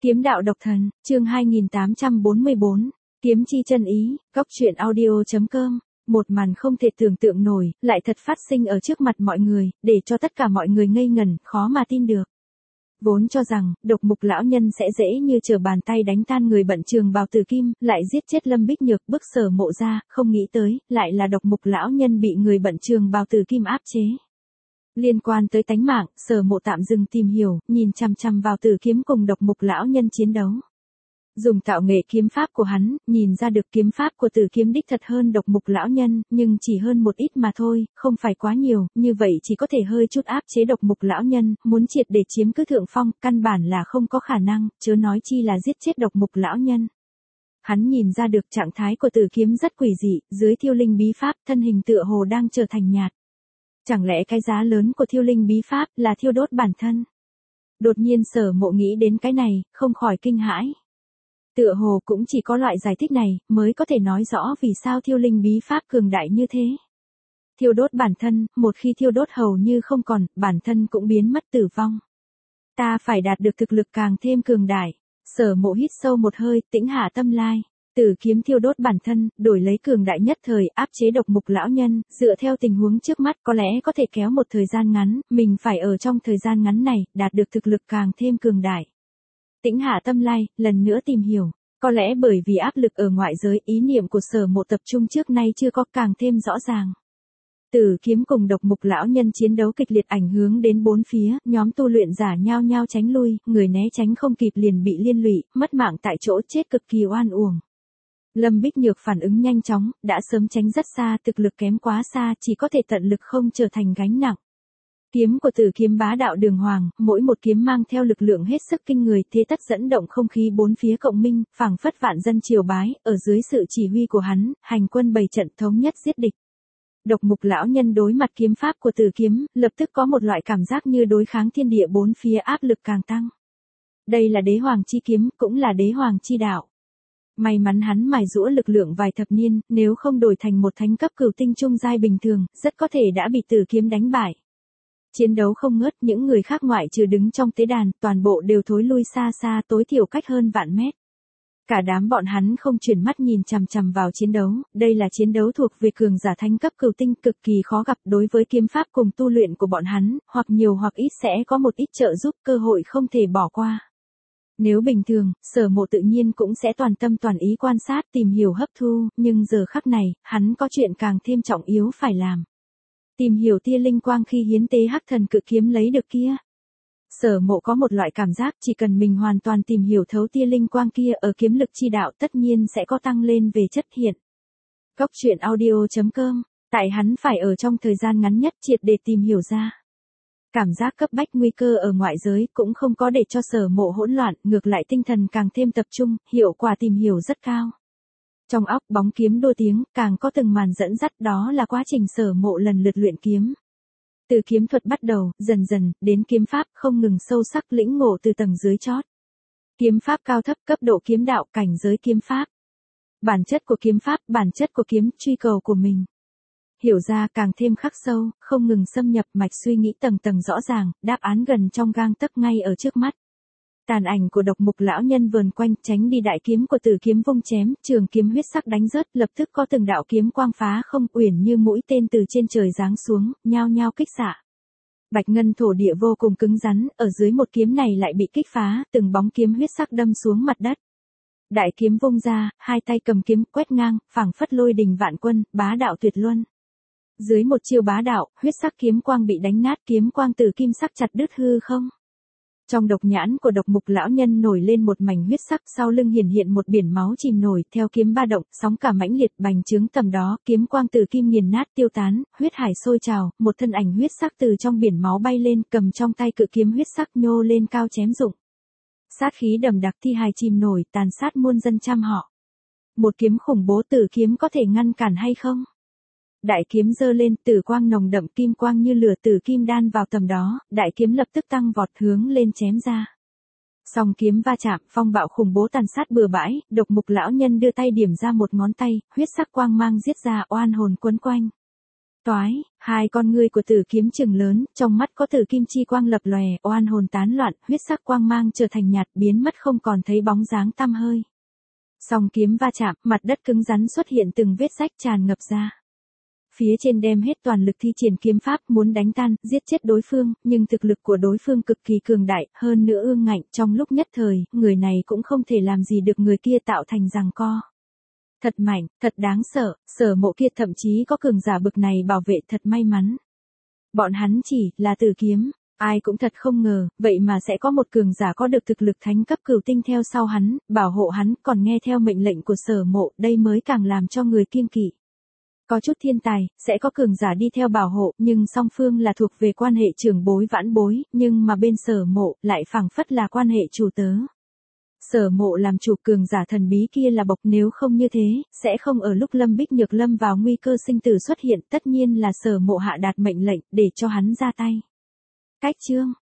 Kiếm đạo độc thần, chương 2844, kiếm chi chân ý, góc truyện audio.com. Một màn không thể tưởng tượng nổi, lại thật phát sinh ở trước mặt mọi người, để cho tất cả mọi người ngây ngẩn, khó mà tin được. Vốn cho rằng, độc mục lão nhân sẽ dễ như trở bàn tay đánh tan người bận Trường Bào Tử Kim, lại giết chết Lâm Bích Nhược bức Sở Mộ ra, không nghĩ tới, lại là độc mục lão nhân bị người bận Trường Bào Tử Kim áp chế. Liên quan tới tánh mạng, Sở Mộ tạm dừng tìm hiểu, nhìn chằm chằm vào Tử Kiếm cùng độc mục lão nhân chiến đấu. Dùng tạo nghệ kiếm pháp của hắn, nhìn ra được kiếm pháp của Tử Kiếm đích thật hơn độc mục lão nhân, nhưng chỉ hơn một ít mà thôi, không phải quá nhiều, như vậy chỉ có thể hơi chút áp chế độc mục lão nhân, muốn triệt để chiếm cứ thượng phong, căn bản là không có khả năng, chớ nói chi là giết chết độc mục lão nhân. Hắn nhìn ra được trạng thái của Tử Kiếm rất quỷ dị, dưới Thiêu Linh bí pháp, thân hình tựa hồ đang trở thành nhạt. Chẳng lẽ cái giá lớn của Thiêu Linh bí pháp là thiêu đốt bản thân? Đột nhiên Sở Mộ nghĩ đến cái này, không khỏi kinh hãi. Tựa hồ cũng chỉ có loại giải thích này, mới có thể nói rõ vì sao Thiêu Linh bí pháp cường đại như thế. Thiêu đốt bản thân, một khi thiêu đốt hầu như không còn, bản thân cũng biến mất tử vong. Ta phải đạt được thực lực càng thêm cường đại. Sở Mộ hít sâu một hơi, tĩnh hạ tâm lai. Tử Kiếm thiêu đốt bản thân, đổi lấy cường đại nhất thời, áp chế độc mục lão nhân, dựa theo tình huống trước mắt có lẽ có thể kéo một thời gian ngắn, mình phải ở trong thời gian ngắn này, đạt được thực lực càng thêm cường đại. Tĩnh hạ tâm lai, lần nữa tìm hiểu, có lẽ bởi vì áp lực ở ngoại giới, ý niệm của Sở Mộ tập trung trước nay chưa có càng thêm rõ ràng. Tử Kiếm cùng độc mục lão nhân chiến đấu kịch liệt ảnh hưởng đến bốn phía, nhóm tu luyện giả nhao nhao tránh lui, người né tránh không kịp liền bị liên lụy, mất mạng tại chỗ chết cực kỳ oan uổng. Lâm Bích Nhược phản ứng nhanh chóng, đã sớm tránh rất xa, thực lực kém quá xa, chỉ có thể tận lực không trở thành gánh nặng. Kiếm của Tử Kiếm bá đạo đường hoàng, mỗi một kiếm mang theo lực lượng hết sức kinh người, thế tất dẫn động không khí bốn phía cộng minh, phảng phất vạn dân triều bái, ở dưới sự chỉ huy của hắn, hành quân bày trận thống nhất giết địch. Độc mục lão nhân đối mặt kiếm pháp của Tử Kiếm, lập tức có một loại cảm giác như đối kháng thiên địa bốn phía, áp lực càng tăng. Đây là đế hoàng chi kiếm, cũng là đế hoàng chi đạo. May mắn hắn mài giũa lực lượng vài thập niên, nếu không đổi thành một thánh cấp cửu tinh trung giai bình thường, rất có thể đã bị Tử Kiếm đánh bại. Chiến đấu không ngớt, những người khác ngoại trừ đứng trong tế đàn, toàn bộ đều thối lui xa xa, tối thiểu cách hơn vạn mét. Cả đám bọn hắn không chuyển mắt nhìn chằm chằm vào chiến đấu, đây là chiến đấu thuộc về cường giả thánh cấp cửu tinh, cực kỳ khó gặp. Đối với kiếm pháp cùng tu luyện của bọn hắn, hoặc nhiều hoặc ít sẽ có một ít trợ giúp, cơ hội không thể bỏ qua. Nếu bình thường, Sở Mộ tự nhiên cũng sẽ toàn tâm toàn ý quan sát, tìm hiểu hấp thu, nhưng giờ khắc này, hắn có chuyện càng thêm trọng yếu phải làm. Tìm hiểu tia linh quang khi hiến tế Hắc Thần Cự Kiếm lấy được kia. Sở Mộ có một loại cảm giác chỉ cần mình hoàn toàn tìm hiểu thấu tia linh quang kia ở kiếm lực chi đạo tất nhiên sẽ có tăng lên về chất hiện. Góc truyện audio.com, tại hắn phải ở trong thời gian ngắn nhất triệt để tìm hiểu ra. Cảm giác cấp bách nguy cơ ở ngoại giới cũng không có để cho Sở Mộ hỗn loạn, ngược lại tinh thần càng thêm tập trung, hiệu quả tìm hiểu rất cao. Trong óc bóng kiếm đua tiếng, càng có từng màn dẫn dắt, đó là quá trình Sở Mộ lần lượt luyện kiếm. Từ kiếm thuật bắt đầu, dần dần, đến kiếm pháp không ngừng sâu sắc lĩnh ngộ từ tầng dưới chót. Kiếm pháp cao thấp, cấp độ kiếm đạo, cảnh giới kiếm pháp. Bản chất của kiếm pháp, bản chất của kiếm, truy cầu của mình. Hiểu ra càng thêm khắc sâu, không ngừng xâm nhập mạch suy nghĩ tầng tầng rõ ràng, đáp án gần trong gang tấc ngay ở trước mắt. Tàn ảnh của độc mục lão nhân vờn quanh, tránh đi đại kiếm của Tử Kiếm vung chém, trường kiếm huyết sắc đánh rớt, lập tức có từng đạo kiếm quang phá không, uyển như mũi tên từ trên trời giáng xuống, nhao nhao kích xạ. Bạch ngân thổ địa vô cùng cứng rắn, ở dưới một kiếm này lại bị kích phá, từng bóng kiếm huyết sắc đâm xuống mặt đất. Đại kiếm vung ra, hai tay cầm kiếm quét ngang, phảng phất lôi đình vạn quân, bá đạo tuyệt luân. Dưới một chiêu bá đạo, huyết sắc kiếm quang bị đánh nát, kiếm quang từ kim sắc chặt đứt hư không. Trong độc nhãn của độc mục lão nhân nổi lên một mảnh huyết sắc, sau lưng hiển hiện một biển máu chìm nổi, theo kiếm ba động, sóng cả mãnh liệt bành trướng tầm đó, kiếm quang từ kim nghiền nát tiêu tán, huyết hải sôi trào, một thân ảnh huyết sắc từ trong biển máu bay lên, cầm trong tay cự kiếm huyết sắc nhô lên cao chém dụng. Sát khí đầm đặc, thi hài chìm nổi, tàn sát muôn dân trăm họ. Một kiếm khủng bố, Tử Kiếm có thể ngăn cản hay không? Đại kiếm giơ lên, tử quang nồng đậm, kim quang như lửa tử kim đan vào tầm đó, đại kiếm lập tức tăng vọt hướng lên chém ra. Song kiếm va chạm, phong bạo khủng bố tàn sát bừa bãi, độc mục lão nhân đưa tay điểm ra một ngón tay, huyết sắc quang mang giết ra, oan hồn quấn quanh. Toái, hai con ngươi của Tử Kiếm trừng lớn, trong mắt có tử kim chi quang lập lòe, oan hồn tán loạn, huyết sắc quang mang trở thành nhạt, biến mất không còn thấy bóng dáng tăm hơi. Song kiếm va chạm, mặt đất cứng rắn xuất hiện từng vết rách tràn ngập ra. Phía trên đem hết toàn lực thi triển kiếm pháp muốn đánh tan, giết chết đối phương, nhưng thực lực của đối phương cực kỳ cường đại, hơn nữa ương ngạnh, trong lúc nhất thời, người này cũng không thể làm gì được người kia, tạo thành giằng co. Thật mạnh, thật đáng sợ, Sở Mộ kia thậm chí có cường giả bực này bảo vệ, thật may mắn. Bọn hắn chỉ là Tử Kiếm, ai cũng thật không ngờ, vậy mà sẽ có một cường giả có được thực lực thánh cấp cửu tinh theo sau hắn, bảo hộ hắn, còn nghe theo mệnh lệnh của Sở Mộ, đây mới càng làm cho người kiêng kỵ. Có chút thiên tài, sẽ có cường giả đi theo bảo hộ, nhưng song phương là thuộc về quan hệ trưởng bối vãn bối, nhưng mà bên Sở Mộ lại phảng phất là quan hệ chủ tớ. Sở Mộ làm chủ, cường giả thần bí kia là bộc, nếu không như thế, sẽ không ở lúc Lâm Bích Nhược lâm vào nguy cơ sinh tử xuất hiện, tất nhiên là Sở Mộ hạ đạt mệnh lệnh để cho hắn ra tay. Cách chương